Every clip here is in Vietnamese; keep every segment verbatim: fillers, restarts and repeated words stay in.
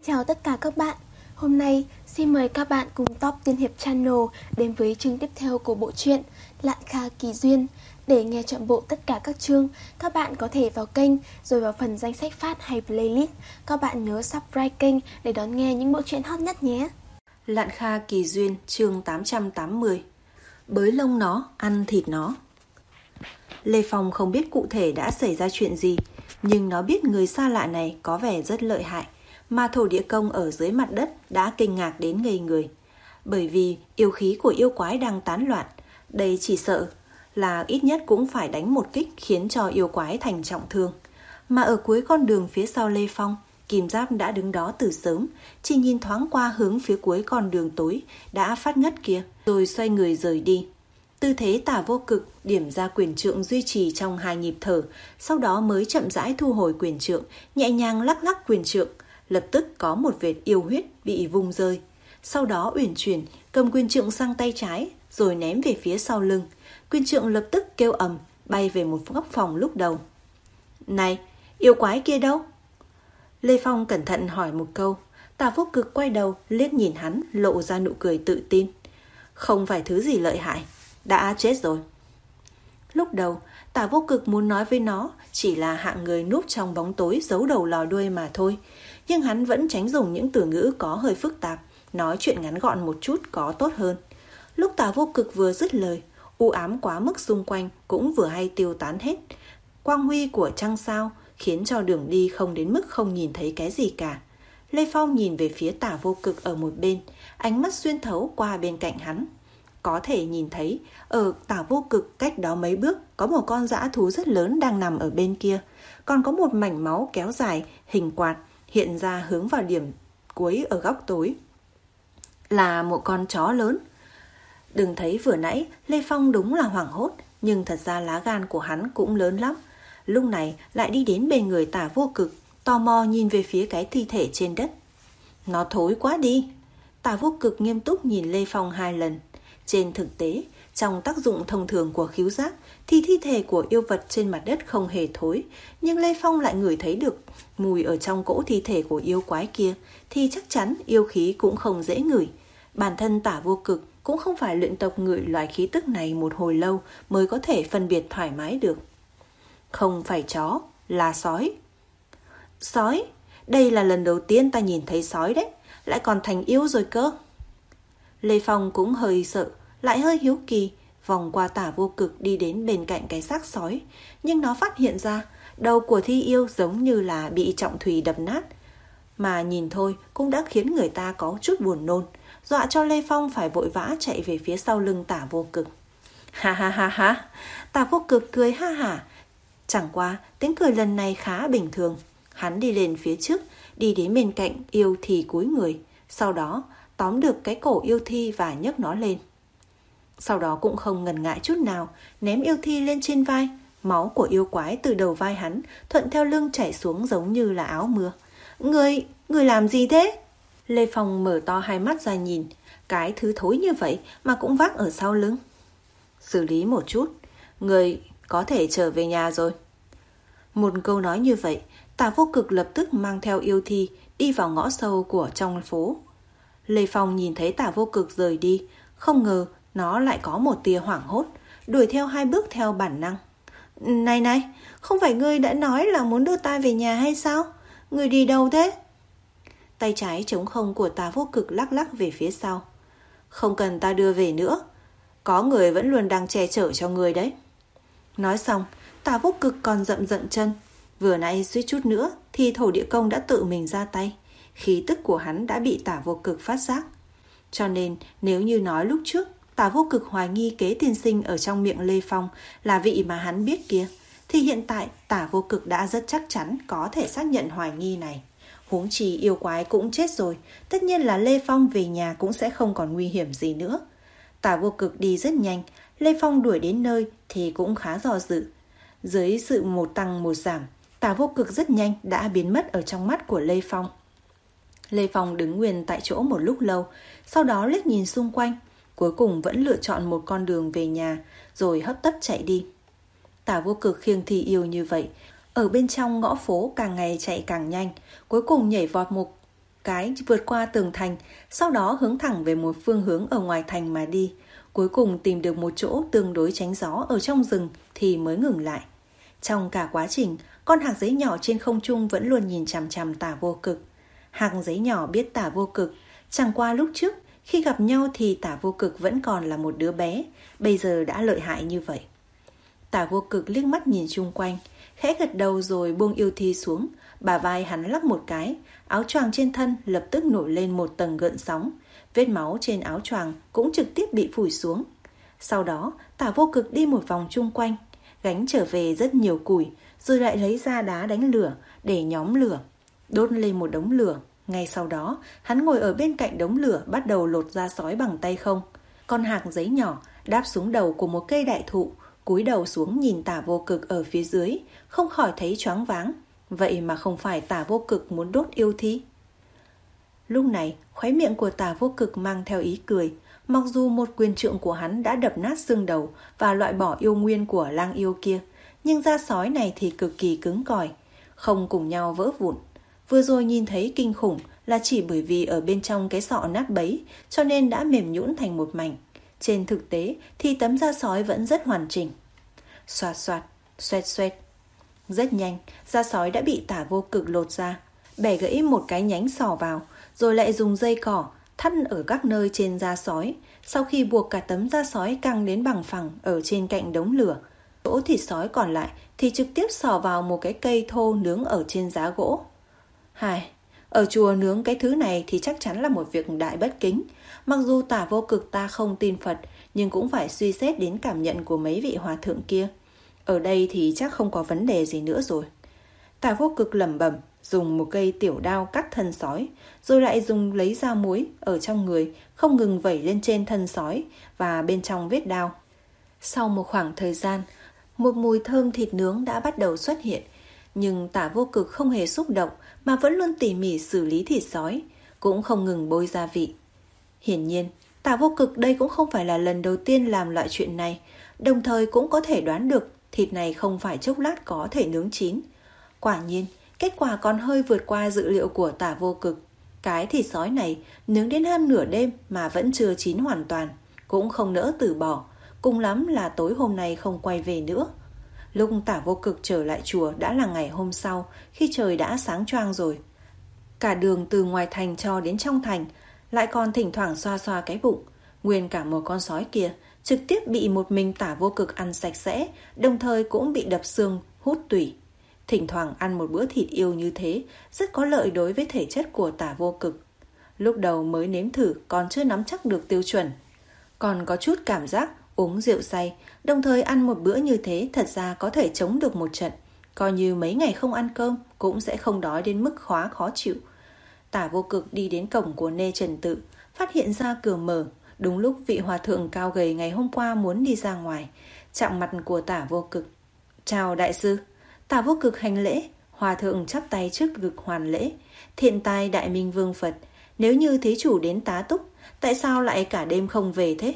Chào tất cả các bạn. Hôm nay xin mời các bạn cùng Top Tiên Hiệp Channel đến với chương tiếp theo của bộ truyện Lạn Kha Kỳ Duyên. Để nghe trọn bộ tất cả các chương, các bạn có thể vào kênh rồi vào phần danh sách phát hay playlist. Các bạn nhớ subscribe kênh để đón nghe những bộ truyện hot nhất nhé. Lạn Kha Kỳ Duyên chương tám trăm tám mươi. Bới lông nó, ăn thịt nó. Lê Phong không biết cụ thể đã xảy ra chuyện gì, nhưng nó biết người xa lạ này có vẻ rất lợi hại, mà thổ địa công ở dưới mặt đất đã kinh ngạc đến ngây người. Bởi vì yêu khí của yêu quái đang tán loạn, đây chỉ sợ là ít nhất cũng phải đánh một kích khiến cho yêu quái thành trọng thương. Mà ở cuối con đường phía sau Lê Phong, Kim Giáp đã đứng đó từ sớm, chỉ nhìn thoáng qua hướng phía cuối con đường tối đã phát ngất kia, rồi xoay người rời đi. Tư thế Tả Vô Cực điểm ra quyền trượng duy trì trong hai nhịp thở, sau đó mới chậm rãi thu hồi quyền trượng, nhẹ nhàng lắc lắc quyền trượng, lập tức có một vệt yêu huyết bị vung rơi. Sau đó uyển chuyển cầm quyền trượng sang tay trái, rồi ném về phía sau lưng. Quyền trượng lập tức kêu ầm, bay về một góc phòng lúc đầu. Này, yêu quái kia đâu? Lê Phong cẩn thận hỏi một câu. Tả Vô Cực quay đầu liếc nhìn hắn, lộ ra nụ cười tự tin. Không phải thứ gì lợi hại, đã chết rồi. Lúc đầu Tả Vô Cực muốn nói với nó chỉ là hạng người núp trong bóng tối giấu đầu lòi đuôi mà thôi, nhưng hắn vẫn tránh dùng những từ ngữ có hơi phức tạp, nói chuyện ngắn gọn một chút có tốt hơn. Lúc Tả Vô Cực vừa dứt lời, u ám quá mức xung quanh cũng vừa hay tiêu tán hết. Quang huy của trăng sao khiến cho đường đi không đến mức không nhìn thấy cái gì cả. Lê Phong nhìn về phía Tả Vô Cực ở một bên, ánh mắt xuyên thấu qua bên cạnh hắn. Có thể nhìn thấy ở Tả Vô Cực cách đó mấy bước có một con dã thú rất lớn đang nằm ở bên kia, còn có một mảnh máu kéo dài hình quạt hiện ra hướng vào điểm cuối ở góc tối. Là một con chó lớn. Đừng thấy vừa nãy Lê Phong đúng là hoảng hốt, nhưng thật ra lá gan của hắn cũng lớn lắm. Lúc này lại đi đến bên người Tả Vô Cực, tò mò nhìn về phía cái thi thể trên đất. Nó thối quá đi. Tả Vô Cực nghiêm túc nhìn Lê Phong hai lần. Trên thực tế, trong tác dụng thông thường của khứu giác thì thi thể của yêu vật trên mặt đất không hề thối, nhưng Lê Phong lại ngửi thấy được mùi ở trong cỗ thi thể của yêu quái kia, thì chắc chắn yêu khí cũng không dễ ngửi. Bản thân Tả Vô Cực cũng không phải luyện tập ngửi loại khí tức này một hồi lâu mới có thể phân biệt thoải mái được. Không phải chó, là sói. Sói? Đây là lần đầu tiên ta nhìn thấy sói đấy, lại còn thành yêu rồi cơ. Lê Phong cũng hơi sợ, lại hơi hiếu kỳ, vòng qua Tả Vô Cực đi đến bên cạnh cái xác sói, nhưng nó phát hiện ra đầu của thi yêu giống như là bị trọng thủy đập nát, mà nhìn thôi cũng đã khiến người ta có chút buồn nôn, dọa cho Lê Phong phải vội vã chạy về phía sau lưng Tả Vô Cực. Ha ha ha ha, Tả Vô Cực cười ha hả. Chẳng qua tiếng cười lần này khá bình thường. Hắn đi lên phía trước, đi đến bên cạnh yêu thì cúi người, sau đó tóm được cái cổ yêu thi và nhấc nó lên. Sau đó cũng không ngần ngại chút nào, ném yêu thi lên trên vai. Máu của yêu quái từ đầu vai hắn thuận theo lưng chảy xuống giống như là áo mưa. Người, người làm gì thế? Lê Phong mở to hai mắt ra nhìn, cái thứ thối như vậy mà cũng vác ở sau lưng. Xử lý một chút, người có thể trở về nhà rồi. Một câu nói như vậy, Tả Vô Cực lập tức mang theo yêu thi đi vào ngõ sâu của trong phố. Lê Phong nhìn thấy Tả Vô Cực rời đi, không ngờ nó lại có một tia hoảng hốt, đuổi theo hai bước theo bản năng. Này này, không phải ngươi đã nói là muốn đưa ta về nhà hay sao? Ngươi đi đâu thế? Tay trái trống không của Tả Vô Cực lắc lắc về phía sau. Không cần ta đưa về nữa, có người vẫn luôn đang che chở cho ngươi đấy. Nói xong, Tả Vô Cực còn dậm dậm chân. Vừa nãy suýt chút nữa thì thổ địa công đã tự mình ra tay. Khí tức của hắn đã bị Tả Vô Cực phát giác. Cho nên nếu như nói lúc trước Tả Vô Cực hoài nghi kế tiên sinh ở trong miệng Lê Phong là vị mà hắn biết kia, thì hiện tại Tả Vô Cực đã rất chắc chắn có thể xác nhận hoài nghi này. Huống chi yêu quái cũng chết rồi, tất nhiên là Lê Phong về nhà cũng sẽ không còn nguy hiểm gì nữa. Tả Vô Cực đi rất nhanh, Lê Phong đuổi đến nơi thì cũng khá do dự. Dưới sự một tăng một giảm, Tả Vô Cực rất nhanh đã biến mất ở trong mắt của Lê Phong. Lê Phong đứng nguyên tại chỗ một lúc lâu, sau đó liếc nhìn xung quanh, cuối cùng vẫn lựa chọn một con đường về nhà, rồi hấp tấp chạy đi. Tả Vô Cực khiêng thi yêu như vậy, ở bên trong ngõ phố càng ngày chạy càng nhanh, cuối cùng nhảy vọt một cái vượt qua tường thành, sau đó hướng thẳng về một phương hướng ở ngoài thành mà đi. Cuối cùng tìm được một chỗ tương đối tránh gió ở trong rừng thì mới ngừng lại. Trong cả quá trình, con hạc giấy nhỏ trên không trung vẫn luôn nhìn chằm chằm Tả Vô Cực. Hạc giấy nhỏ biết Tả Vô Cực, chẳng qua lúc trước khi gặp nhau thì Tả Vô Cực vẫn còn là một đứa bé, bây giờ đã lợi hại như vậy. Tả Vô Cực liếc mắt nhìn chung quanh, khẽ gật đầu rồi buông yêu thi xuống, bả vai hắn lắc một cái, áo choàng trên thân lập tức nổi lên một tầng gợn sóng, vết máu trên áo choàng cũng trực tiếp bị phủi xuống. Sau đó, Tả Vô Cực đi một vòng chung quanh, gánh trở về rất nhiều củi, rồi lại lấy ra đá đánh lửa để nhóm lửa, đốt lên một đống lửa. Ngay sau đó, hắn ngồi ở bên cạnh đống lửa bắt đầu lột da sói bằng tay không. Con hạc giấy nhỏ đáp xuống đầu của một cây đại thụ, cúi đầu xuống nhìn Tả Vô Cực ở phía dưới, không khỏi thấy choáng váng. Vậy mà không phải Tả Vô Cực muốn đốt yêu thi? Lúc này, khóe miệng của Tả Vô Cực mang theo ý cười. Mặc dù một quyền trượng của hắn đã đập nát xương đầu và loại bỏ yêu nguyên của lang yêu kia, nhưng da sói này thì cực kỳ cứng cỏi, không cùng nhau vỡ vụn. Vừa rồi nhìn thấy kinh khủng là chỉ bởi vì ở bên trong cái sọ nát bấy, cho nên đã mềm nhũn thành một mảnh. Trên thực tế thì tấm da sói vẫn rất hoàn chỉnh. Xoạt xoạt, xoẹt xoẹt. Rất nhanh, da sói đã bị Tả Vô Cực lột ra, bẻ gãy một cái nhánh sò vào, rồi lại dùng dây cỏ thắt ở các nơi trên da sói. Sau khi buộc cả tấm da sói căng đến bằng phẳng ở trên cạnh đống lửa, chỗ thịt sói còn lại thì trực tiếp sò vào một cái cây thô nướng ở trên giá gỗ. Hài, ở chùa nướng cái thứ này thì chắc chắn là một việc đại bất kính. Mặc dù Tả Vô Cực ta không tin Phật, nhưng cũng phải suy xét đến cảm nhận của mấy vị hòa thượng kia. Ở đây thì chắc không có vấn đề gì nữa rồi. Tả Vô Cực lẩm bẩm, dùng một cây tiểu đao cắt thân sói, rồi lại dùng lấy dao muối ở trong người, không ngừng vẩy lên trên thân sói và bên trong vết đao. Sau một khoảng thời gian, một mùi thơm thịt nướng đã bắt đầu xuất hiện, nhưng Tả Vô Cực không hề xúc động mà vẫn luôn tỉ mỉ xử lý thịt sói, cũng không ngừng bôi gia vị. Hiển nhiên, Tả Vô Cực đây cũng không phải là lần đầu tiên làm loại chuyện này, đồng thời cũng có thể đoán được thịt này không phải chốc lát có thể nướng chín. Quả nhiên, kết quả còn hơi vượt qua dự liệu của Tả Vô Cực. Cái thịt sói này nướng đến hơn nửa đêm mà vẫn chưa chín hoàn toàn, cũng không nỡ từ bỏ, cùng lắm là tối hôm nay không quay về nữa. Lúc Tả Vô Cực trở lại chùa đã là ngày hôm sau, khi trời đã sáng choang rồi. Cả đường từ ngoài thành cho đến trong thành, lại còn thỉnh thoảng xoa xoa cái bụng. Nguyên cả một con sói kia trực tiếp bị một mình Tả Vô Cực ăn sạch sẽ, đồng thời cũng bị đập xương, hút tủy. Thỉnh thoảng ăn một bữa thịt yêu như thế rất có lợi đối với thể chất của Tả Vô Cực. Lúc đầu mới nếm thử còn chưa nắm chắc được tiêu chuẩn, còn có chút cảm giác uống rượu say, đồng thời ăn một bữa như thế thật ra có thể chống được một trận. Coi như mấy ngày không ăn cơm cũng sẽ không đói đến mức khóa khó chịu. Tả Vô Cực đi đến cổng của Nê Trần Tự, phát hiện ra cửa mở. Đúng lúc vị hòa thượng cao gầy ngày hôm qua muốn đi ra ngoài, chạm mặt của Tả Vô Cực. Chào đại sư. Tả Vô Cực hành lễ, hòa thượng chắp tay trước ngực hoàn lễ. Thiện tai Đại Minh Vương Phật, nếu như thí chủ đến tá túc, tại sao lại cả đêm không về thế?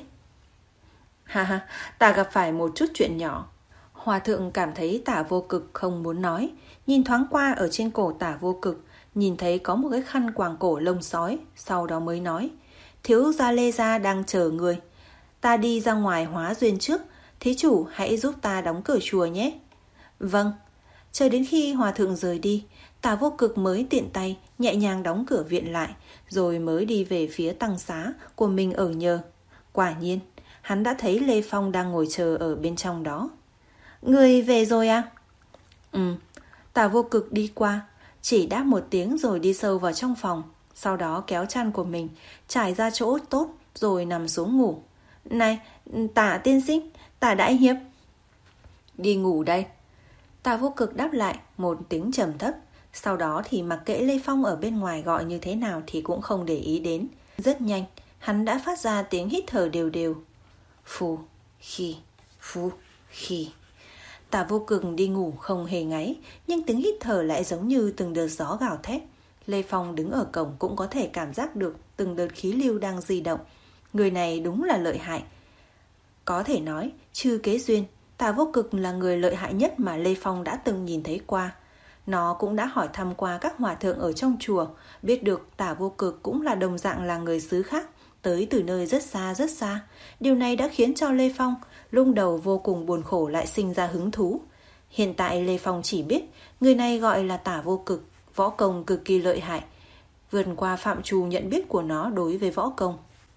Ha ha, ta gặp phải một chút chuyện nhỏ. Hòa thượng cảm thấy Tả Vô Cực không muốn nói, nhìn thoáng qua ở trên cổ Tả Vô Cực, nhìn thấy có một cái khăn quàng cổ lông sói, sau đó mới nói: thiếu gia Lê gia đang chờ người, ta đi ra ngoài hóa duyên trước, thí chủ hãy giúp ta đóng cửa chùa nhé. Vâng. Chờ đến khi hòa thượng rời đi, Tả Vô Cực mới tiện tay nhẹ nhàng đóng cửa viện lại, rồi mới đi về phía tăng xá của mình ở nhờ. Quả nhiên, hắn đã thấy Lê Phong đang ngồi chờ ở bên trong đó. Người về rồi à? Ừ. Tả Vô Cực đi qua, chỉ đáp một tiếng rồi đi sâu vào trong phòng, sau đó kéo chăn của mình trải ra chỗ tốt rồi nằm xuống ngủ. Này, Tả tiên sinh, Tả đại hiệp. Đi ngủ đây. Tả Vô Cực đáp lại một tiếng trầm thấp, sau đó thì mặc kệ Lê Phong ở bên ngoài gọi như thế nào thì cũng không để ý đến. Rất nhanh, hắn đã phát ra tiếng hít thở đều đều. Phù, khi, phù, khi. Tả Vô Cực đi ngủ không hề ngáy, nhưng tiếng hít thở lại giống như từng đợt gió gào thét. Lê Phong đứng ở cổng cũng có thể cảm giác được từng đợt khí lưu đang di động. Người này đúng là lợi hại. Có thể nói, trừ Kế Duyên, Tả Vô Cực là người lợi hại nhất mà Lê Phong đã từng nhìn thấy qua. Nó cũng đã hỏi thăm qua các hòa thượng ở trong chùa, biết được Tả Vô Cực cũng là đồng dạng là người xứ khác, tới từ nơi rất xa rất xa. Điều này đã khiến cho Lê Phong lúc đầu vô cùng buồn khổ lại sinh ra hứng thú. Hiện tại Lê Phong chỉ biết người này gọi là Tả Vô Cực, võ công cực kỳ lợi hại, vượt qua phạm trù nhận biết của nó đối với võ công.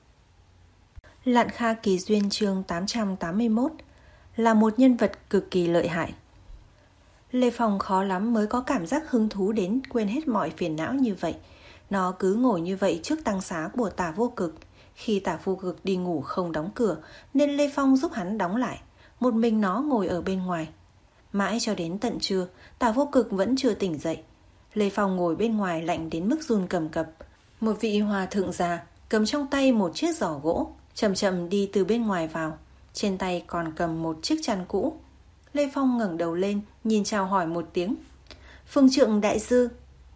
Lạn Kha Kỳ Duyên chương tám trăm tám mươi mốt là một nhân vật cực kỳ lợi hại. Lê Phong khó lắm mới có cảm giác hứng thú đến quên hết mọi phiền não như vậy. Nó cứ ngồi như vậy trước tăng xá của Tả Vô Cực. Khi Tả Vô Cực đi ngủ không đóng cửa nên Lê Phong giúp hắn đóng lại. Một mình nó ngồi ở bên ngoài. Mãi cho đến tận trưa, Tả Vô Cực vẫn chưa tỉnh dậy. Lê Phong ngồi bên ngoài lạnh đến mức run cầm cập. Một vị hòa thượng già cầm trong tay một chiếc giỏ gỗ, chậm chậm đi từ bên ngoài vào. Trên tay còn cầm một chiếc chăn cũ. Lê Phong ngẩng đầu lên, nhìn chào hỏi một tiếng. Phương Trượng đại sư.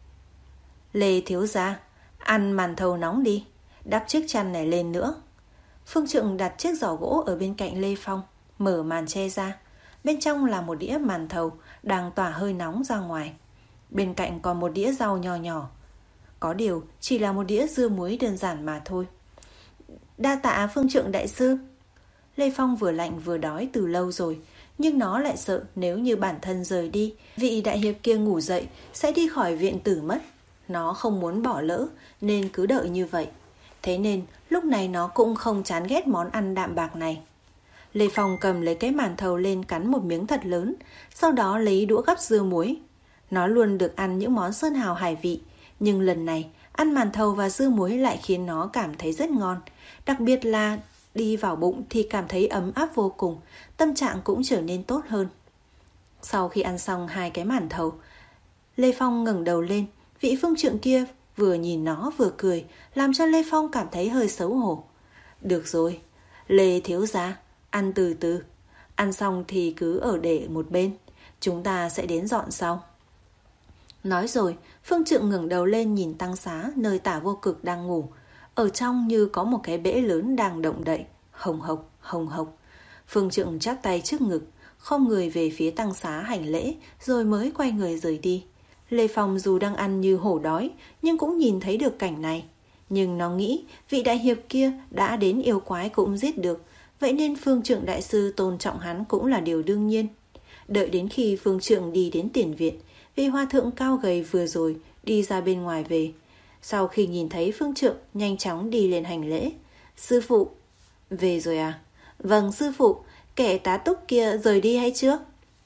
Lê thiếu gia, ăn màn thầu nóng đi, đắp chiếc chăn này lên nữa. Phương Trượng đặt chiếc giỏ gỗ ở bên cạnh Lê Phong, mở màn che ra. Bên trong là một đĩa màn thầu đang tỏa hơi nóng ra ngoài. Bên cạnh còn một đĩa rau nhỏ nhỏ. Có điều chỉ là một đĩa dưa muối đơn giản mà thôi. Đa tạ Phương Trượng đại sư. Lê Phong vừa lạnh vừa đói từ lâu rồi, nhưng nó lại sợ nếu như bản thân rời đi, vị đại hiệp kia ngủ dậy sẽ đi khỏi viện tử mất. Nó không muốn bỏ lỡ nên cứ đợi như vậy. Thế nên lúc này nó cũng không chán ghét món ăn đạm bạc này. Lê Phong cầm lấy cái màn thầu lên cắn một miếng thật lớn, sau đó lấy đũa gắp dưa muối. Nó luôn được ăn những món sơn hào hải vị, nhưng lần này ăn màn thầu và dưa muối lại khiến nó cảm thấy rất ngon. Đặc biệt là đi vào bụng thì cảm thấy ấm áp vô cùng, tâm trạng cũng trở nên tốt hơn. Sau khi ăn xong hai cái màn thầu, Lê Phong ngẩng đầu lên. Vị Phương Trượng kia vừa nhìn nó vừa cười, làm cho Lê Phong cảm thấy hơi xấu hổ. Được rồi, Lê thiếu gia, ăn từ từ. Ăn xong thì cứ ở để một bên, chúng ta sẽ đến dọn sau. Nói rồi, Phương Trượng ngẩng đầu lên nhìn tăng xá nơi Tả Vô Cực đang ngủ. Ở trong như có một cái bể lớn đang động đậy, hồng hộc, hồng hộc. Phương Trượng chắp tay trước ngực, không người về phía tăng xá hành lễ, rồi mới quay người rời đi. Lê Phong dù đang ăn như hổ đói, nhưng cũng nhìn thấy được cảnh này. Nhưng nó nghĩ vị đại hiệp kia đã đến yêu quái cũng giết được, vậy nên Phương Trượng đại sư tôn trọng hắn cũng là điều đương nhiên. Đợi đến khi Phương Trượng đi đến tiền viện, vị hòa thượng cao gầy vừa rồi đi ra bên ngoài về. Sau khi nhìn thấy Phương Trượng, nhanh chóng đi lên hành lễ. Sư phụ. Về rồi à? Vâng sư phụ, kẻ tá túc kia rời đi hay chưa?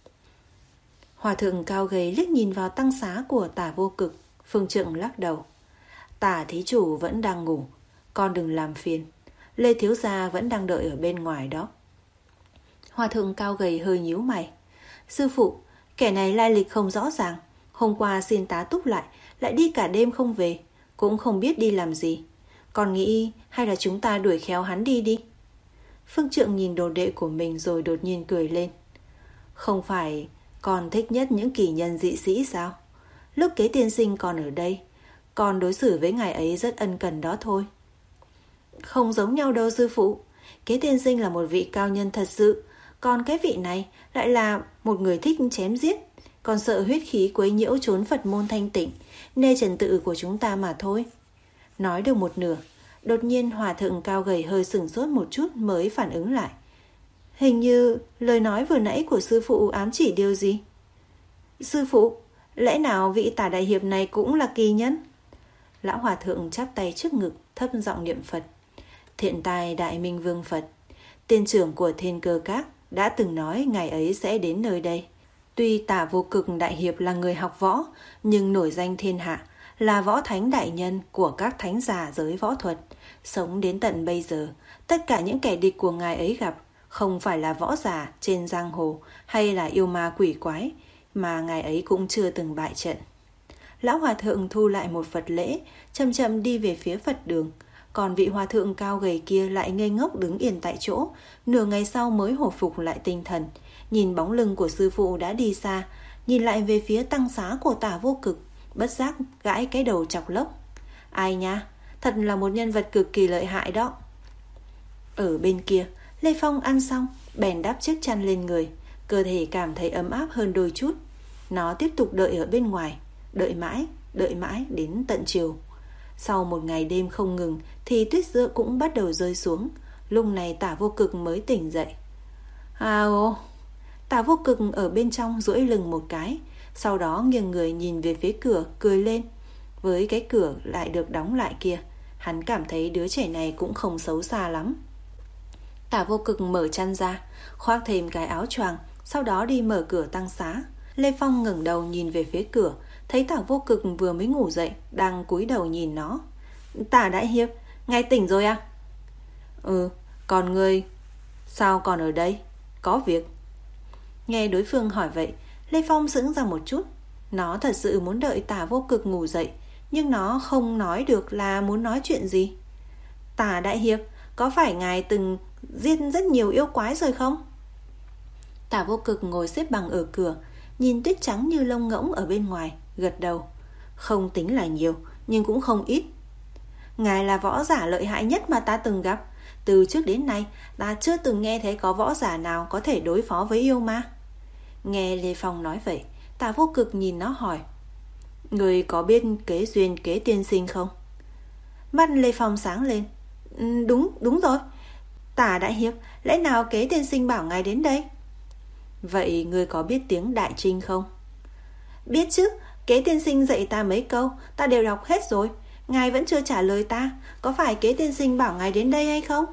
Hòa thượng cao gầy liếc nhìn vào tăng xá của Tả Vô Cực. Phương Trượng lắc đầu. Tả thí chủ vẫn đang ngủ, con đừng làm phiền. Lê thiếu gia vẫn đang đợi ở bên ngoài đó. Hòa thượng cao gầy hơi nhíu mày. Sư phụ, kẻ này lai lịch không rõ ràng. Hôm qua xin tá túc lại, lại đi cả đêm không về, cũng không biết đi làm gì. Con nghĩ hay là chúng ta đuổi khéo hắn đi đi. Phương Trượng nhìn đồ đệ của mình rồi đột nhiên cười lên. Không phải con thích nhất những kỳ nhân dị sĩ sao? Lúc Kế tiên sinh còn ở đây, con đối xử với ngài ấy rất ân cần đó thôi. Không giống nhau đâu sư phụ. Kế tiên sinh là một vị cao nhân thật sự, còn cái vị này lại là một người thích chém giết. Còn sợ huyết khí quấy nhiễu trốn Phật môn thanh tịnh, nê trần tự của chúng ta mà thôi. Nói được một nửa, đột nhiên hòa thượng cao gầy hơi sửng sốt một chút mới phản ứng lại. Hình như lời nói vừa nãy của sư phụ ám chỉ điều gì? Sư phụ, lẽ nào vị Tả đại hiệp này cũng là kỳ nhân? Lão hòa thượng chắp tay trước ngực, thấp giọng niệm Phật. Thiện tài đại minh vương Phật, tiên trưởng của Thiên Cơ Các, đã từng nói ngày ấy sẽ đến nơi đây. Tuy Tả Vô Cực đại hiệp là người học võ, nhưng nổi danh thiên hạ, là võ thánh đại nhân của các thánh giả giới võ thuật. Sống đến tận bây giờ, tất cả những kẻ địch của ngài ấy gặp không phải là võ giả trên giang hồ hay là yêu ma quỷ quái, mà ngài ấy cũng chưa từng bại trận. Lão hòa thượng thu lại một Phật lễ, chậm chậm đi về phía Phật đường. Còn vị hòa thượng cao gầy kia lại ngây ngốc đứng yên tại chỗ, nửa ngày sau mới hồi phục lại tinh thần. Nhìn bóng lưng của sư phụ đã đi xa, nhìn lại về phía tăng xá của Tả Vô Cực, bất giác gãi cái đầu chọc lốc. Ai nha, thật là một nhân vật cực kỳ lợi hại đó. Ở bên kia, Lê Phong ăn xong, bèn đắp chiếc chăn lên người, cơ thể cảm thấy ấm áp hơn đôi chút. Nó tiếp tục đợi ở bên ngoài, đợi mãi, đợi mãi đến tận chiều. Sau một ngày đêm không ngừng thì tuyết rơi cũng bắt đầu rơi xuống. Lúc này Tả Vô Cực mới tỉnh dậy. À ô, Tả Vô Cực ở bên trong duỗi lưng một cái, sau đó nghiêng người nhìn về phía cửa, cười lên. Với cái cửa lại được đóng lại kia, hắn cảm thấy đứa trẻ này cũng không xấu xa lắm. Tả Vô Cực mở chăn ra, khoác thêm cái áo choàng, sau đó đi mở cửa tăng xá. Lê Phong ngẩng đầu nhìn về phía cửa, thấy Tả Vô Cực vừa mới ngủ dậy, đang cúi đầu nhìn nó. Tả đại hiệp, ngài tỉnh rồi à? Ừ, còn ngươi sao còn ở đây? Có việc? Nghe đối phương hỏi vậy, Lê Phong sững ra một chút. Nó thật sự muốn đợi Tả Vô Cực ngủ dậy, nhưng nó không nói được là muốn nói chuyện gì. Tả đại hiệp, có phải ngài từng giết rất nhiều yêu quái rồi không? Tả Vô Cực ngồi xếp bằng ở cửa, nhìn tuyết trắng như lông ngỗng ở bên ngoài, gật đầu. Không tính là nhiều, nhưng cũng không ít. Ngài là võ giả lợi hại nhất mà ta từng gặp. Từ trước đến nay, ta chưa từng nghe thấy có võ giả nào có thể đối phó với yêu ma. Nghe Lê Phong nói vậy, Tả Vô Cực nhìn nó hỏi. Người có biết Kế Duyên Kế tiên sinh không? Mắt Lê Phong sáng lên. Ừ, đúng, đúng rồi. Tả đại hiệp, lẽ nào Kế tiên sinh bảo ngài đến đây? Vậy người có biết tiếng Đại Trinh không? Biết chứ, Kế tiên sinh dạy ta mấy câu, ta đều đọc hết rồi. Ngài vẫn chưa trả lời ta, có phải Kế tiên sinh bảo ngài đến đây hay không?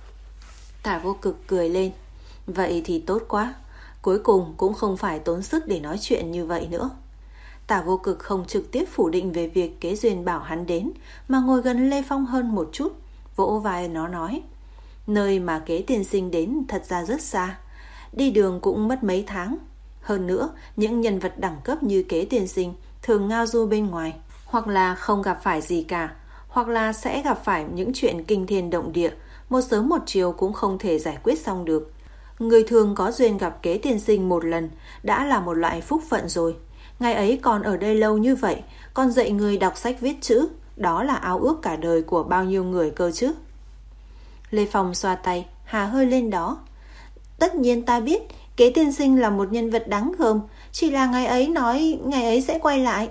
Tả Vô Cực cười lên. Vậy thì tốt quá, cuối cùng cũng không phải tốn sức để nói chuyện như vậy nữa. Tả Vô Cực không trực tiếp phủ định về việc Kế Duyên bảo hắn đến, mà ngồi gần Lê Phong hơn một chút, vỗ vai nó nói. Nơi mà Kế tiên sinh đến thật ra rất xa, đi đường cũng mất mấy tháng. Hơn nữa, những nhân vật đẳng cấp như Kế tiên sinh thường ngao du bên ngoài, hoặc là không gặp phải gì cả, hoặc là sẽ gặp phải những chuyện kinh thiên động địa, một sớm một chiều cũng không thể giải quyết xong được. Người thường có duyên gặp Kế tiên sinh một lần đã là một loại phúc phận rồi. Ngày ấy còn ở đây lâu như vậy, còn dạy người đọc sách viết chữ, đó là ao ước cả đời của bao nhiêu người cơ chứ. Lê Phong xoa tay, hà hơi lên đó. Tất nhiên ta biết Kế tiên sinh là một nhân vật đáng gờm, chỉ là ngày ấy nói ngày ấy sẽ quay lại.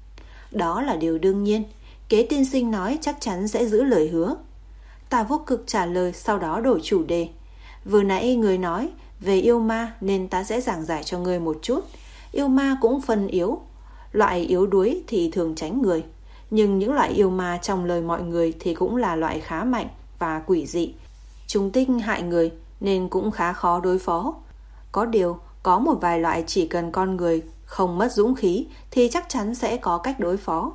Đó là điều đương nhiên, Kế tiên sinh nói chắc chắn sẽ giữ lời hứa. Tả Vô Cực trả lời, sau đó đổi chủ đề. Vừa nãy người nói về yêu ma nên ta sẽ giảng giải cho người một chút. Yêu ma cũng phân yếu, loại yếu đuối thì thường tránh người, nhưng những loại yêu ma trong lời mọi người thì cũng là loại khá mạnh và quỷ dị. Chúng tinh hại người nên cũng khá khó đối phó. Có điều, có một vài loại chỉ cần con người không mất dũng khí thì chắc chắn sẽ có cách đối phó.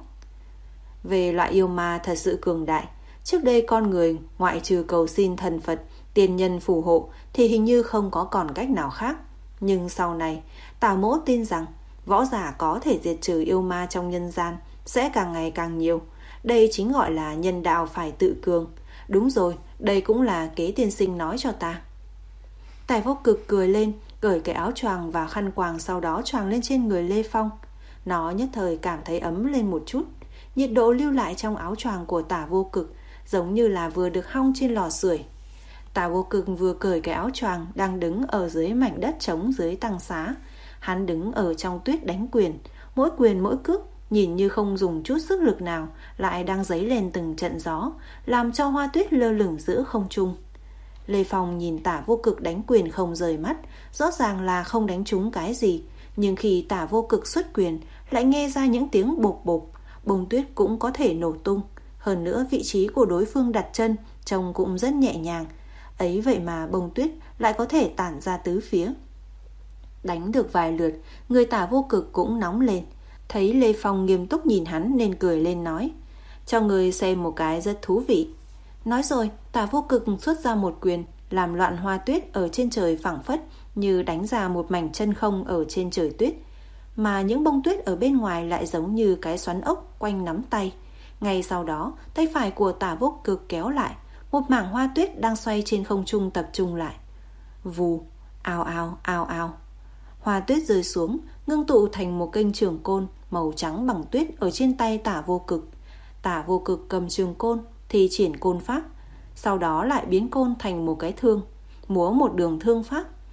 Về loại yêu ma thật sự cường đại, trước đây con người ngoại trừ cầu xin thần Phật, tiên nhân phù hộ thì hình như không có còn cách nào khác. Nhưng sau này, Tào Mỗ tin rằng võ giả có thể diệt trừ yêu ma trong nhân gian sẽ càng ngày càng nhiều. Đây chính gọi là nhân đạo phải tự cường. Đúng rồi, đây cũng là Kế tiên sinh nói cho ta. Tả Vô Cực cười lên, cởi cái áo choàng và khăn quàng, sau đó choàng lên trên người Lê Phong. Nó nhất thời cảm thấy ấm lên một chút. Nhiệt độ lưu lại trong áo choàng của Tả Vô Cực giống như là vừa được hong trên lò sưởi. Tả Vô Cực vừa cởi cái áo choàng, đang đứng ở dưới mảnh đất trống dưới tăng xá. Hắn đứng ở trong tuyết đánh quyền, mỗi quyền mỗi cước nhìn như không dùng chút sức lực nào, lại đang dấy lên từng trận gió, làm cho hoa tuyết lơ lửng giữa không trung. Lê Phong nhìn Tả Vô Cực đánh quyền không rời mắt, rõ ràng là không đánh trúng cái gì, nhưng khi Tả Vô Cực xuất quyền lại nghe ra những tiếng bộp bộp, bông tuyết cũng có thể nổ tung. Hơn nữa vị trí của đối phương đặt chân trông cũng rất nhẹ nhàng, ấy vậy mà bông tuyết lại có thể tản ra tứ phía. Đánh được vài lượt, người Tả Vô Cực cũng nóng lên. Thấy Lê Phong nghiêm túc nhìn hắn nên cười lên nói, cho người xem một cái rất thú vị. Nói rồi, Tả Vô Cực xuất ra một quyền, làm loạn hoa tuyết ở trên trời phảng phất như đánh ra một mảnh chân không ở trên trời tuyết. Mà những bông tuyết ở bên ngoài lại giống như cái xoắn ốc quanh nắm tay. Ngay sau đó, tay phải của Tả Vô Cực kéo lại, một mảng hoa tuyết đang xoay trên không trung tập trung lại. Vù, ao ao, ao ao. Hoa tuyết rơi xuống, ngưng tụ thành một kênh trường côn màu trắng bằng tuyết ở trên tay Tả Vô Cực. Tả Vô Cực cầm trường côn thì triển côn pháp, sau đó lại biến côn thành một cái thương, múa một đường thương pháp.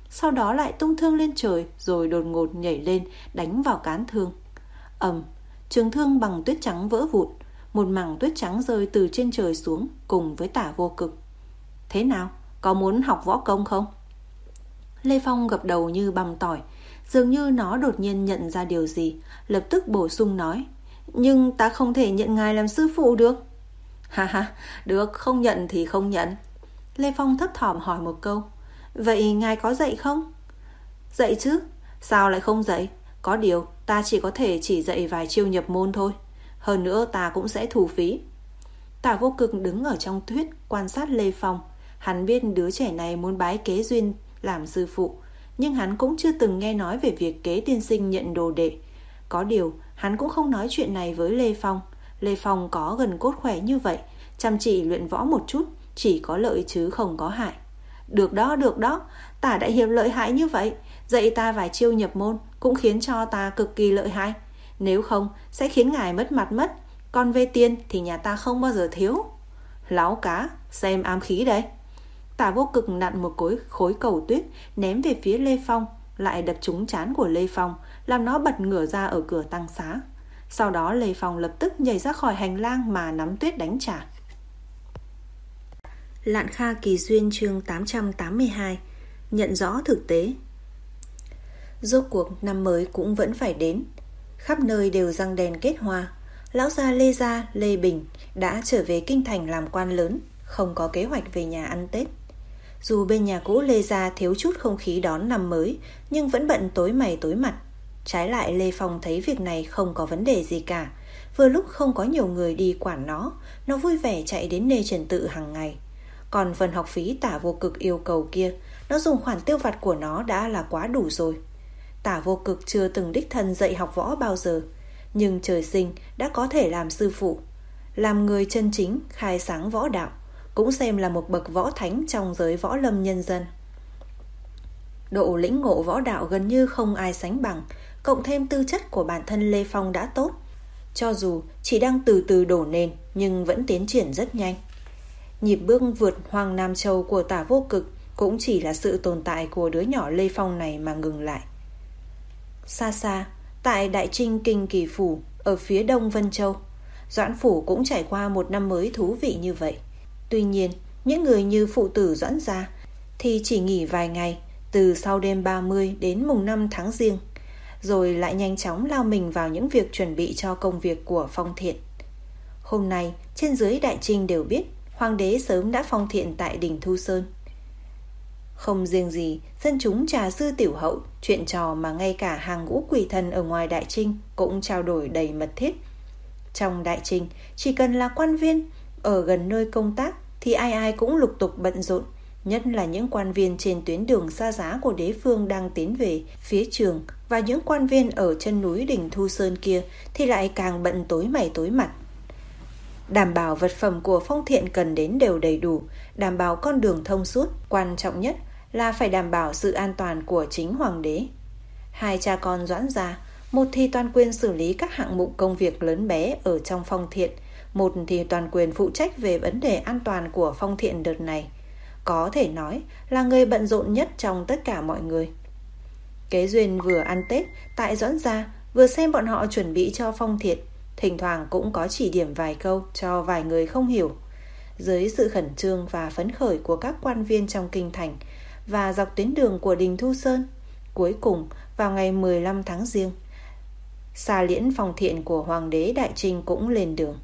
sau đó lại tung thương lên trời, rồi đột ngột nhảy lên đánh vào cán thương. Ầm, trường thương bằng tuyết trắng vỡ vụn, một mảng tuyết trắng rơi từ trên trời xuống cùng với Tả Vô Cực. Thế nào, có muốn học võ công không? Lê Phong gật đầu như băm tỏi, dường như nó đột nhiên nhận ra điều gì, lập tức bổ sung nói: Nhưng ta không thể nhận ngài làm sư phụ được. Ha ha, được, không nhận thì không nhận. Lê Phong thấp thỏm hỏi một câu: Vậy ngài có dạy không? Dạy chứ, sao lại không dạy? Có điều ta chỉ có thể chỉ dạy vài chiêu nhập môn thôi. Hơn nữa ta cũng sẽ thu phí. Tả Vô Cực đứng ở trong tuyết quan sát Lê Phong. Hắn biết đứa trẻ này muốn bái Kế Duyên làm sư phụ, nhưng hắn cũng chưa từng nghe nói về việc Kế tiên sinh nhận đồ đệ. Có điều hắn cũng không nói chuyện này với Lê Phong. Lê Phong có gần cốt khỏe như vậy, chăm chỉ luyện võ một chút chỉ có lợi chứ không có hại. Được đó, được đó, Tả đại hiệp lợi hại như vậy, dạy ta vài chiêu nhập môn cũng khiến cho ta cực kỳ lợi hại. Nếu không sẽ khiến ngài mất mặt mất. Còn về tiền thì nhà ta không bao giờ thiếu. Láo cá, xem ám khí đây. Tả Vô Cực nặn một khối, khối cầu tuyết ném về phía Lê Phong, lại đập trúng trán của Lê Phong, làm nó bật ngửa ra ở cửa tăng xá. Sau đó Lê Phong lập tức nhảy ra khỏi hành lang mà nắm tuyết đánh trả. Lạn Kha Kỳ Duyên chương tám trăm tám mươi hai. Nhận rõ thực tế. Rốt cuộc năm mới cũng vẫn phải đến. Khắp nơi đều răng đèn kết hoa. Lão gia Lê Gia, Lê Bình đã trở về kinh thành làm quan lớn, không có kế hoạch về nhà ăn Tết. Dù bên nhà cũ Lê Gia thiếu chút không khí đón năm mới, nhưng vẫn bận tối mày tối mặt. Trái lại Lê Phong thấy việc này không có vấn đề gì cả. Vừa lúc không có nhiều người đi quản nó, nó vui vẻ chạy đến Nê Trần Tự hàng ngày. Còn phần học phí Tả Vô Cực yêu cầu kia, nó dùng khoản tiêu vặt của nó đã là quá đủ rồi. Tả Vô Cực chưa từng đích thân dạy học võ bao giờ, nhưng trời sinh đã có thể làm sư phụ, làm người chân chính khai sáng võ đạo, cũng xem là một bậc võ thánh trong giới võ lâm nhân dân. Độ lĩnh ngộ võ đạo gần như không ai sánh bằng, cộng thêm tư chất của bản thân Lê Phong đã tốt, cho dù chỉ đang từ từ đổ nền nhưng vẫn tiến triển rất nhanh. Nhịp bước vượt Hoàng Nam Châu của Tả Vô Cực cũng chỉ là sự tồn tại của đứa nhỏ Lê Phong này mà ngừng lại. Xa xa, tại Đại Trinh Kinh Kỳ Phủ ở phía đông Vân Châu, Doãn Phủ cũng trải qua một năm mới thú vị như vậy. Tuy nhiên, những người như phụ tử Doãn gia thì chỉ nghỉ vài ngày, từ sau đêm ba mươi đến mùng năm tháng Giêng, rồi lại nhanh chóng lao mình vào những việc chuẩn bị cho công việc của Phong Thiện. Hôm nay, trên dưới Đại Trinh đều biết Hoàng đế sớm đã phong thiện tại đỉnh Thu Sơn. Không riêng gì dân chúng trà sư tiểu hậu, chuyện trò mà ngay cả hàng ngũ quỷ thần ở ngoài Đại Trinh cũng trao đổi đầy mật thiết. Trong Đại Trinh, chỉ cần là quan viên ở gần nơi công tác thì ai ai cũng lục tục bận rộn, nhất là những quan viên trên tuyến đường xa giá của đế phương đang tiến về phía trường, và những quan viên ở chân núi đỉnh Thu Sơn kia thì lại càng bận tối mày tối mặt. Đảm bảo vật phẩm của Phong Thiện cần đến đều đầy đủ, đảm bảo con đường thông suốt, quan trọng nhất là phải đảm bảo sự an toàn của chính hoàng đế. Hai cha con Doãn gia, một thì toàn quyền xử lý các hạng mục công việc lớn bé ở trong Phong Thiện, một thì toàn quyền phụ trách về vấn đề an toàn của Phong Thiện đợt này. Có thể nói là người bận rộn nhất trong tất cả mọi người. Kế Duyên vừa ăn Tết tại Doãn gia, vừa xem bọn họ chuẩn bị cho Phong Thiện, thỉnh thoảng cũng có chỉ điểm vài câu cho vài người không hiểu. Dưới sự khẩn trương và phấn khởi của các quan viên trong kinh thành và dọc tuyến đường của đình Thu Sơn, cuối cùng vào ngày mười lăm tháng Giêng, xa liễn Phong Thiện của Hoàng đế Đại Trinh cũng lên đường.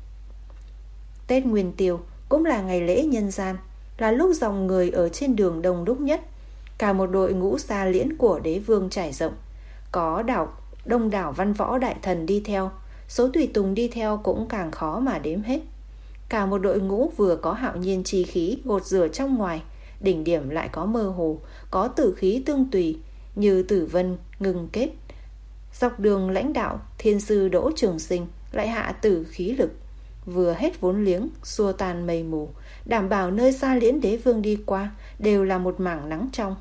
Tết Nguyên Tiêu cũng là ngày lễ nhân gian, là lúc dòng người ở trên đường đông đúc nhất. Cả một đội ngũ xa liễn của đế vương trải rộng, có đảo đông đảo văn võ đại thần đi theo, số tùy tùng đi theo cũng càng khó mà đếm hết. Cả một đội ngũ vừa có hạo nhiên chi khí gột rửa trong ngoài, đỉnh điểm lại có mơ hồ, có tử khí tương tùy, như tử vân ngừng kết. Dọc đường lãnh đạo thiên sư Đỗ Trường Sinh lại hạ tử khí lực, vừa hết vốn liếng, xua tan mây mù, đảm bảo nơi xa liễn đế vương đi qua đều là một mảng nắng trong.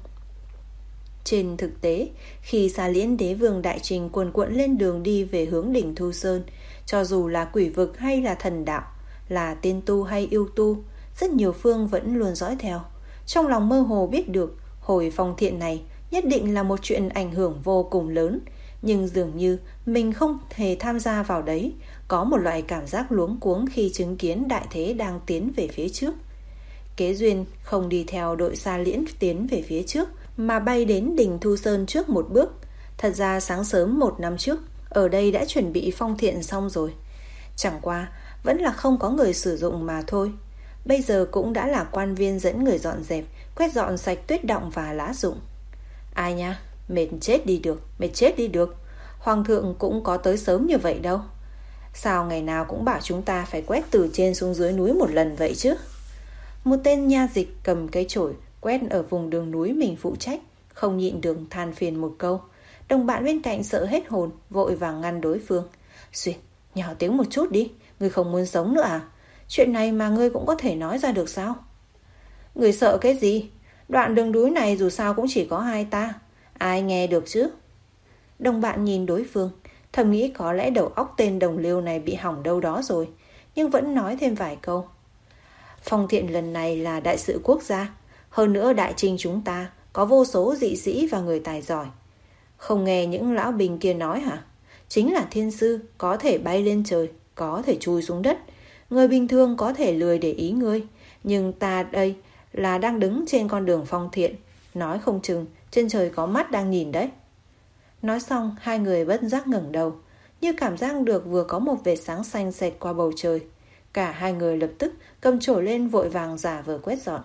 Trên thực tế, khi xa liễn đế vương Đại Trinh cuồn cuộn lên đường đi về hướng đỉnh Thu Sơn, cho dù là quỷ vực hay là thần đạo, là tiên tu hay yêu tu, rất nhiều phương vẫn luôn dõi theo. Trong lòng mơ hồ biết được, hồi Phong Thiện này nhất định là một chuyện ảnh hưởng vô cùng lớn, nhưng dường như mình không hề tham gia vào đấy, có một loại cảm giác luống cuống khi chứng kiến đại thế đang tiến về phía trước. Kế Duyên không đi theo đội Sa Liễn tiến về phía trước, mà bay đến đỉnh Thu Sơn trước một bước. Thật ra sáng sớm một năm trước, ở đây đã chuẩn bị phong thiện xong rồi. Chẳng qua, vẫn là không có người sử dụng mà thôi. Bây giờ cũng đã là quan viên dẫn người dọn dẹp, quét dọn sạch tuyết động và lá rụng. Ai nha, mệt chết đi được, mệt chết đi được. Hoàng thượng cũng có tới sớm như vậy đâu. Sao ngày nào cũng bảo chúng ta phải quét từ trên xuống dưới núi một lần vậy chứ? Một tên nha dịch cầm cây chổi quét ở vùng đường núi mình phụ trách, không nhịn được than phiền một câu. Đồng bạn bên cạnh sợ hết hồn, vội vàng ngăn đối phương. Xuyệt, nhỏ tiếng một chút đi, ngươi không muốn sống nữa à? Chuyện này mà ngươi cũng có thể nói ra được sao? Ngươi sợ cái gì? Đoạn đường núi này dù sao cũng chỉ có hai ta, ai nghe được chứ? Đồng bạn nhìn đối phương, thầm nghĩ có lẽ đầu óc tên đồng liêu này bị hỏng đâu đó rồi, nhưng vẫn nói thêm vài câu. Phong thiện lần này là đại sự quốc gia, hơn nữa đại trinh chúng ta có vô số dị sĩ và người tài giỏi. Không nghe những lão binh kia nói hả? Chính là thiên sư, có thể bay lên trời, có thể chui xuống đất. Người bình thường có thể lười để ý ngươi, nhưng ta đây là đang đứng trên con đường phong thiện, nói không chừng trên trời có mắt đang nhìn đấy. Nói xong, hai người bất giác ngẩng đầu, như cảm giác được vừa có một vệt sáng xanh xẹt qua bầu trời. Cả hai người lập tức cầm chổi lên vội vàng giả vờ quét dọn.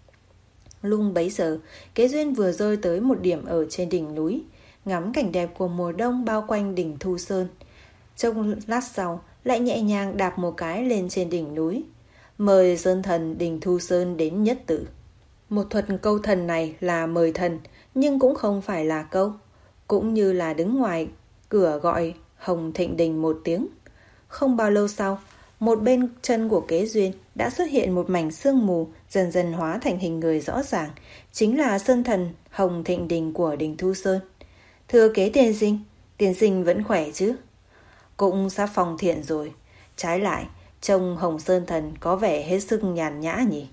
Lung bấy giờ, Kế Duyên vừa rơi tới một điểm ở trên đỉnh núi, ngắm cảnh đẹp của mùa đông bao quanh đỉnh Thu Sơn. Trong lát sau, lại nhẹ nhàng đạp một cái lên trên đỉnh núi. Mời sơn thần đỉnh Thu Sơn đến nhất tự. Một thuật câu thần này là mời thần, nhưng cũng không phải là câu. Cũng như là đứng ngoài cửa gọi Hồng Thịnh Đình một tiếng. Không bao lâu sau, một bên chân của Kế Duyên đã xuất hiện một mảnh sương mù, dần dần hóa thành hình người rõ ràng, chính là sơn thần Hồng Thịnh Đình của đỉnh Thu Sơn. Thưa Kế tiên sinh, tiên sinh vẫn khỏe chứ? Cũng sắp phong thiện rồi. Trái lại, trông Hồng Sơn thần có vẻ hết sức nhàn nhã nhỉ?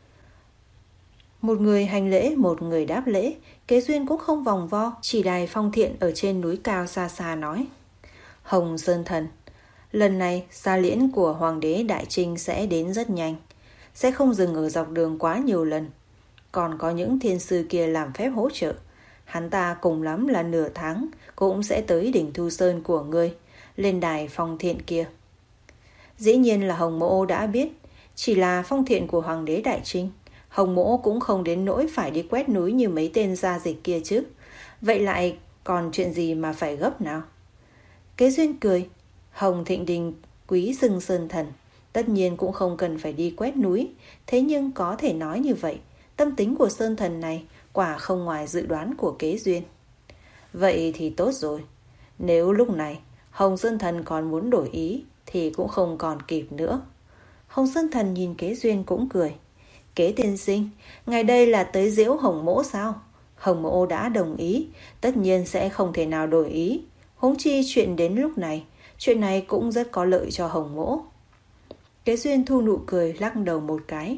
Một người hành lễ, một người đáp lễ. Kế Duyên cũng không vòng vo, chỉ đài phong thiện ở trên núi cao xa xa nói. Hồng Sơn thần, lần này Sa Liễn của Hoàng đế Đại Trinh sẽ đến rất nhanh, sẽ không dừng ở dọc đường quá nhiều lần. Còn có những thiên sư kia làm phép hỗ trợ, hắn ta cùng lắm là nửa tháng cũng sẽ tới đỉnh Thu Sơn của ngươi, lên đài phong thiện kia. Dĩ nhiên là Hồng Mỗ đã biết, chỉ là phong thiện của Hoàng đế Đại Trinh, Hồng Mỗ cũng không đến nỗi phải đi quét núi như mấy tên gia dịch kia chứ. Vậy lại còn chuyện gì mà phải gấp nào? Kế Duyên cười. Hồng Thịnh Đình quý xưng sơn thần, tất nhiên cũng không cần phải đi quét núi. Thế nhưng có thể nói như vậy, tâm tính của sơn thần này quả không ngoài dự đoán của Kế Duyên. Vậy thì tốt rồi. Nếu lúc này Hồng Sơn thần còn muốn đổi ý thì cũng không còn kịp nữa. Hồng Sơn thần nhìn Kế Duyên cũng cười. Kế tiên sinh, ngày đây là tới giễu Hồng Mỗ sao? Hồng Mỗ đã đồng ý, tất nhiên sẽ không thể nào đổi ý. Huống chi chuyện đến lúc này, chuyện này cũng rất có lợi cho Hồng Mỗ. Kế Duyên thu nụ cười, lắc đầu một cái.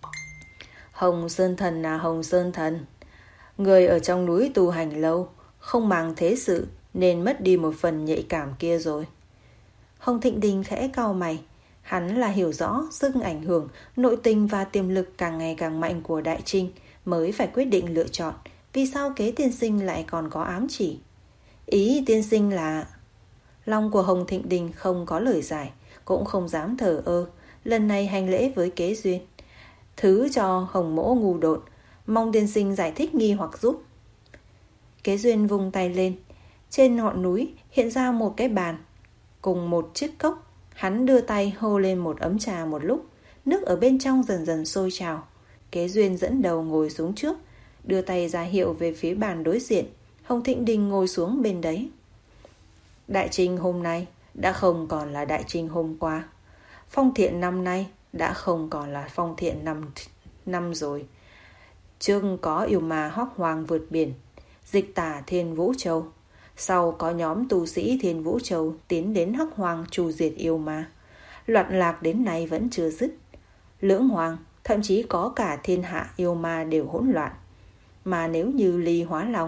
Hồng Sơn thần là Hồng Sơn thần, người ở trong núi tu hành lâu, không màng thế sự nên mất đi một phần nhạy cảm kia rồi. Hồng Thịnh Đình khẽ cau mày. Hắn là hiểu rõ sức ảnh hưởng, nội tình và tiềm lực càng ngày càng mạnh của Đại Trinh, mới phải quyết định lựa chọn. Vì sao Kế tiên sinh lại còn có ám chỉ? Ý tiên sinh là... Lòng của Hồng Thịnh Đình không có lời giải, cũng không dám thờ ơ. Lần này hành lễ với Kế Duyên. Thứ cho Hồng Mỗ ngu đột, mong tiên sinh giải thích nghi hoặc giúp. Kế Duyên vung tay lên. Trên ngọn núi hiện ra một cái bàn cùng một chiếc cốc. Hắn đưa tay hô lên một ấm trà một lúc, nước ở bên trong dần dần sôi trào. Kế Duyên dẫn đầu ngồi xuống trước, đưa tay ra hiệu về phía bàn đối diện. Hồng Thịnh Đình ngồi xuống bên đấy. Đại Trinh hôm nay đã không còn là Đại Trinh hôm qua. Phong thiện năm nay đã không còn là phong thiện năm, năm rồi. Trước có yêu ma Hoắc Hoàng vượt biển, dịch tả Thiên Vũ Châu. Sau có nhóm tu sĩ Thiên Vũ Châu tiến đến Hắc Hoàng trù diệt yêu ma. Loạn lạc đến nay vẫn chưa dứt. Lưỡng Hoàng, thậm chí có cả thiên hạ yêu ma đều hỗn loạn. Mà nếu như ly hóa long,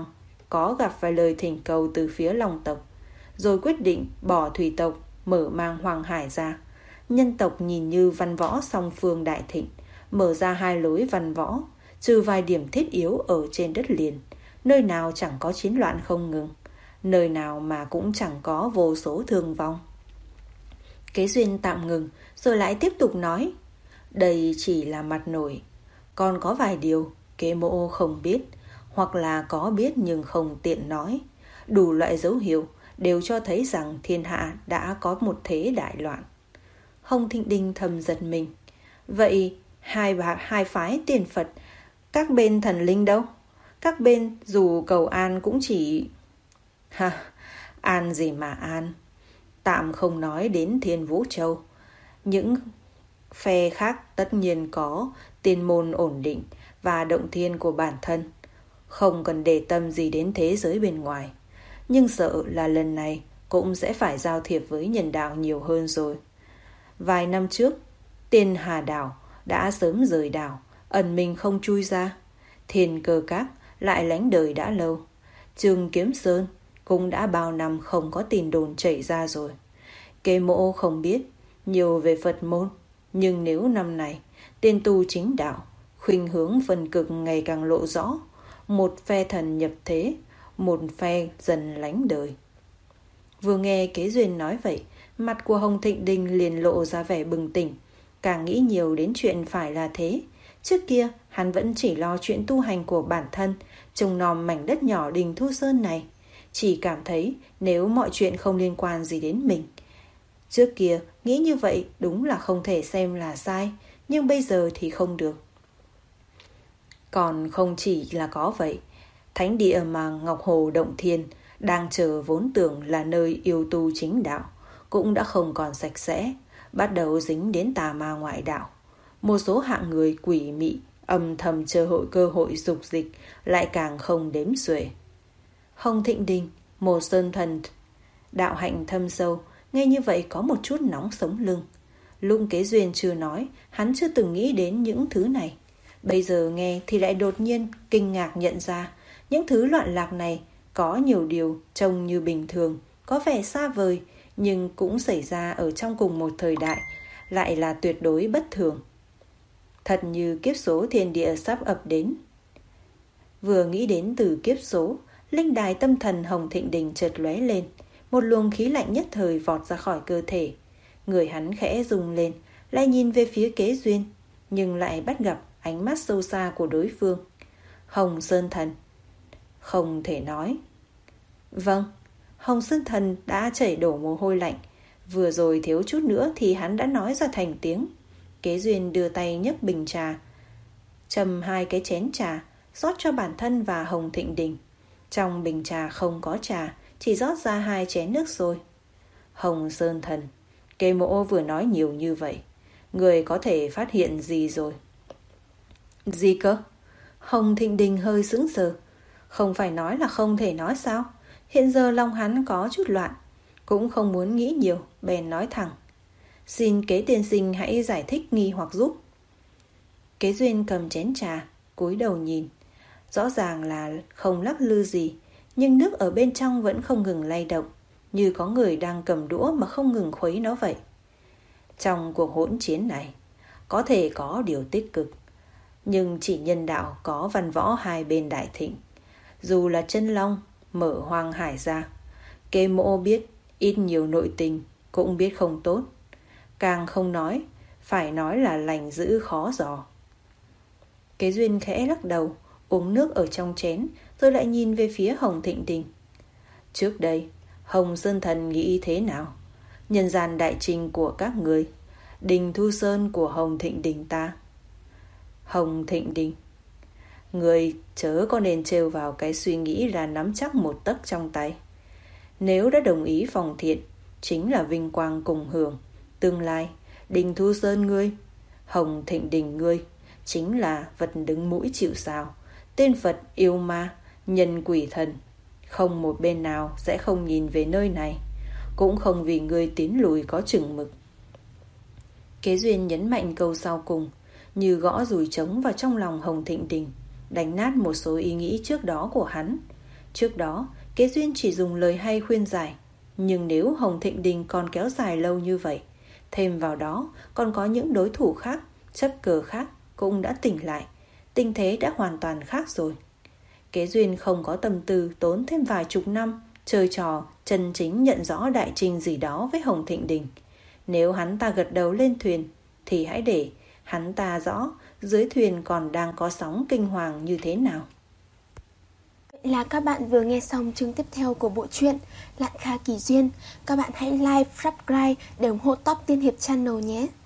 có gặp phải lời thỉnh cầu từ phía Long tộc, rồi quyết định bỏ thủy tộc, mở mang Hoàng Hải ra. Nhân tộc nhìn như văn võ song phương đại thịnh, mở ra hai lối văn võ, trừ vài điểm thiết yếu ở trên đất liền, nơi nào chẳng có chiến loạn không ngừng, nơi nào mà cũng chẳng có vô số thương vong. Kế Duyên tạm ngừng, rồi lại tiếp tục nói, đây chỉ là mặt nổi, còn có vài điều Kế Mộ không biết, hoặc là có biết nhưng không tiện nói. Đủ loại dấu hiệu đều cho thấy rằng thiên hạ đã có một thế đại loạn. Hồng Thịnh Đình thầm giật mình. Vậy hai, hai phái tiền Phật, các bên thần linh đâu? Các bên dù cầu an cũng chỉ... Ha, an gì mà an. Tạm không nói đến Thiên Vũ Châu, những phe khác tất nhiên có tiên môn ổn định và động thiên của bản thân, không cần để tâm gì đến thế giới bên ngoài. Nhưng sợ là lần này cũng sẽ phải giao thiệp với nhân đạo nhiều hơn rồi. Vài năm trước, Tiên Hà Đảo đã sớm rời đảo, ẩn mình không chui ra. Thiên Cơ Các lại lánh đời đã lâu. Trường Kiếm Sơn cũng đã bao năm không có tin đồn chảy ra rồi. Kế Mộ không biết nhiều về Phật môn, nhưng nếu năm này tiên tu chính đạo, khuynh hướng phân cực ngày càng lộ rõ, một phe thần nhập thế, một phe dần lánh đời. Vừa nghe Kế Duyên nói vậy, mặt của Hồng Thịnh Đình liền lộ ra vẻ bừng tỉnh, càng nghĩ nhiều đến chuyện phải là thế. Trước kia hắn vẫn chỉ lo chuyện tu hành của bản thân, trông nom mảnh đất nhỏ Đình Thu Sơn này, chỉ cảm thấy nếu mọi chuyện không liên quan gì đến mình. Trước kia nghĩ như vậy đúng là không thể xem là sai, nhưng bây giờ thì không được. Còn không chỉ là có vậy, thánh địa mà Ngọc Hồ Động Thiên đang chờ vốn tưởng là nơi yêu tu chính đạo cũng đã không còn sạch sẽ, bắt đầu dính đến tà ma ngoại đạo. Một số hạng người quỷ mị âm thầm chờ hội cơ hội dục dịch lại càng không đếm xuể. Hồng Thịnh Đình, một sơn thần đạo hạnh thâm sâu, nghe như vậy có một chút nóng sống lưng. Lúc Kế Duyên chưa nói, hắn chưa từng nghĩ đến những thứ này. Bây giờ nghe thì lại đột nhiên kinh ngạc nhận ra, những thứ loạn lạc này có nhiều điều trông như bình thường, có vẻ xa vời, nhưng cũng xảy ra ở trong cùng một thời đại, lại là tuyệt đối bất thường. Thật như kiếp số thiên địa sắp ập đến. Vừa nghĩ đến từ kiếp số, linh đài tâm thần Hồng Thịnh Đình chợt lóe lên, một luồng khí lạnh nhất thời vọt ra khỏi cơ thể. Người hắn khẽ rung lên, lại nhìn về phía Kế Duyên, nhưng lại bắt gặp ánh mắt sâu xa của đối phương. Hồng Sơn Thần. Không thể nói. Vâng, Hồng Sơn Thần đã chảy đổ mồ hôi lạnh. Vừa rồi thiếu chút nữa thì hắn đã nói ra thành tiếng. Kế Duyên đưa tay nhấc bình trà, châm hai cái chén trà, rót cho bản thân và Hồng Thịnh Đình. Trong bình trà không có trà, chỉ rót ra hai chén nước sôi. Hồng Sơn Thần, Kế Mộ vừa nói nhiều như vậy, người có thể phát hiện gì rồi? Gì cơ? Hồng Thịnh Đình hơi sững sờ. Không phải nói là không thể nói sao? Hiện giờ lòng hắn có chút loạn, cũng không muốn nghĩ nhiều, bèn nói thẳng. Xin Kế tiên sinh hãy giải thích nghi hoặc giúp. Kế Duyên cầm chén trà, cúi đầu nhìn. Rõ ràng là không lắc lư gì, nhưng nước ở bên trong vẫn không ngừng lay động, như có người đang cầm đũa mà không ngừng khuấy nó vậy. Trong cuộc hỗn chiến này, có thể có điều tích cực, nhưng chỉ nhân đạo có văn võ hai bên đại thịnh. Dù là chân long, mở Hoàng Hải ra, Kế Mộ biết ít nhiều nội tình, cũng biết không tốt. Càng không nói, phải nói là lành dữ khó dò. Kế Duyên khẽ lắc đầu, uống nước ở trong chén, rồi lại nhìn về phía Hồng Thịnh Đình. Trước đây, Hồng Sơn Thần nghĩ thế nào? Nhân gian đại trình của các người, Đình Thu Sơn của Hồng Thịnh Đình ta. Hồng Thịnh Đình, người chớ có nên trêu vào cái suy nghĩ là nắm chắc một tấc trong tay. Nếu đã đồng ý phòng thiện, chính là vinh quang cùng hưởng. Tương lai, Đình Thu Sơn ngươi, Hồng Thịnh Đình ngươi, chính là vật đứng mũi chịu sào. Tên Phật yêu ma, nhân quỷ thần, không một bên nào sẽ không nhìn về nơi này, cũng không vì ngươi tiến lùi có chừng mực. Kế Duyên nhấn mạnh câu sau cùng, như gõ dùi trống vào trong lòng Hồng Thịnh Đình, đánh nát một số ý nghĩ trước đó của hắn. Trước đó, Kế Duyên chỉ dùng lời hay khuyên giải, nhưng nếu Hồng Thịnh Đình còn kéo dài lâu như vậy, thêm vào đó còn có những đối thủ khác, chấp cờ khác cũng đã tỉnh lại, tình thế đã hoàn toàn khác rồi. Kế Duyên không có tâm tư tốn thêm vài chục năm chơi trò chân chính nhận rõ đại trình gì đó với Hồng Thịnh Đình. Nếu hắn ta gật đầu lên thuyền thì hãy để hắn ta rõ dưới thuyền còn đang có sóng kinh hoàng như thế nào. Vậy là các bạn vừa nghe xong chương tiếp theo của bộ truyện Lạn Kha Kỳ Duyên. Các bạn hãy like, subscribe để ủng hộ Top Tiên Hiệp Channel nhé.